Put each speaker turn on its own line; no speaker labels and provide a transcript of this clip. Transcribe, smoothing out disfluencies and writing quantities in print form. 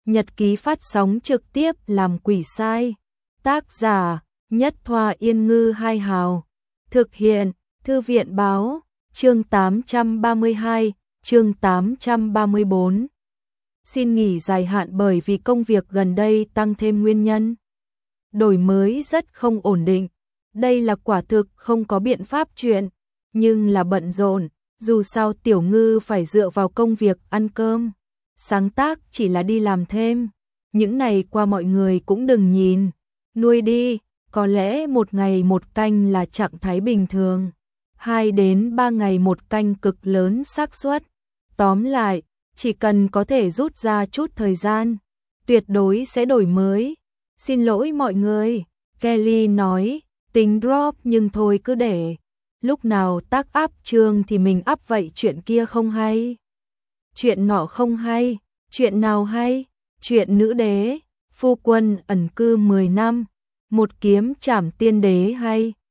Nhật ký phát sóng trực tiếp làm quỷ sai. Tác giả Nhất Thoa Yên Ngư Hai Hào. Thực hiện Thư viện Báo. Chương 832, chương 834. Xin nghỉ dài hạn bởi vì công việc gần đây tăng thêm nguyên nhân. Đổi mới rất không ổn định. Đây là quả thực không có biện pháp chuyện, nhưng là bận rộn, dù sao Tiểu Ngư phải dựa vào công việc ăn cơm. Sáng tác chỉ là đi làm thêm. Những này qua mọi người cũng đừng nhìn. Nuôi đi, có lẽ một ngày một canh là trạng thái bình thường. 2 đến 3 ngày một canh cực lớn xác suất. Tóm lại, chỉ cần có thể rút ra chút thời gian, tuyệt đối sẽ đổi mới. Xin lỗi mọi người, Kelly nói, tính drop nhưng thôi cứ để. Lúc nào tác up chương thì mình up vậy, chuyện kia không hay. Chuyện nọ không hay, chuyện nào hay? Chuyện nữ đế, phu quân ẩn cư 10 năm, một kiếm trảm tiên đế hay.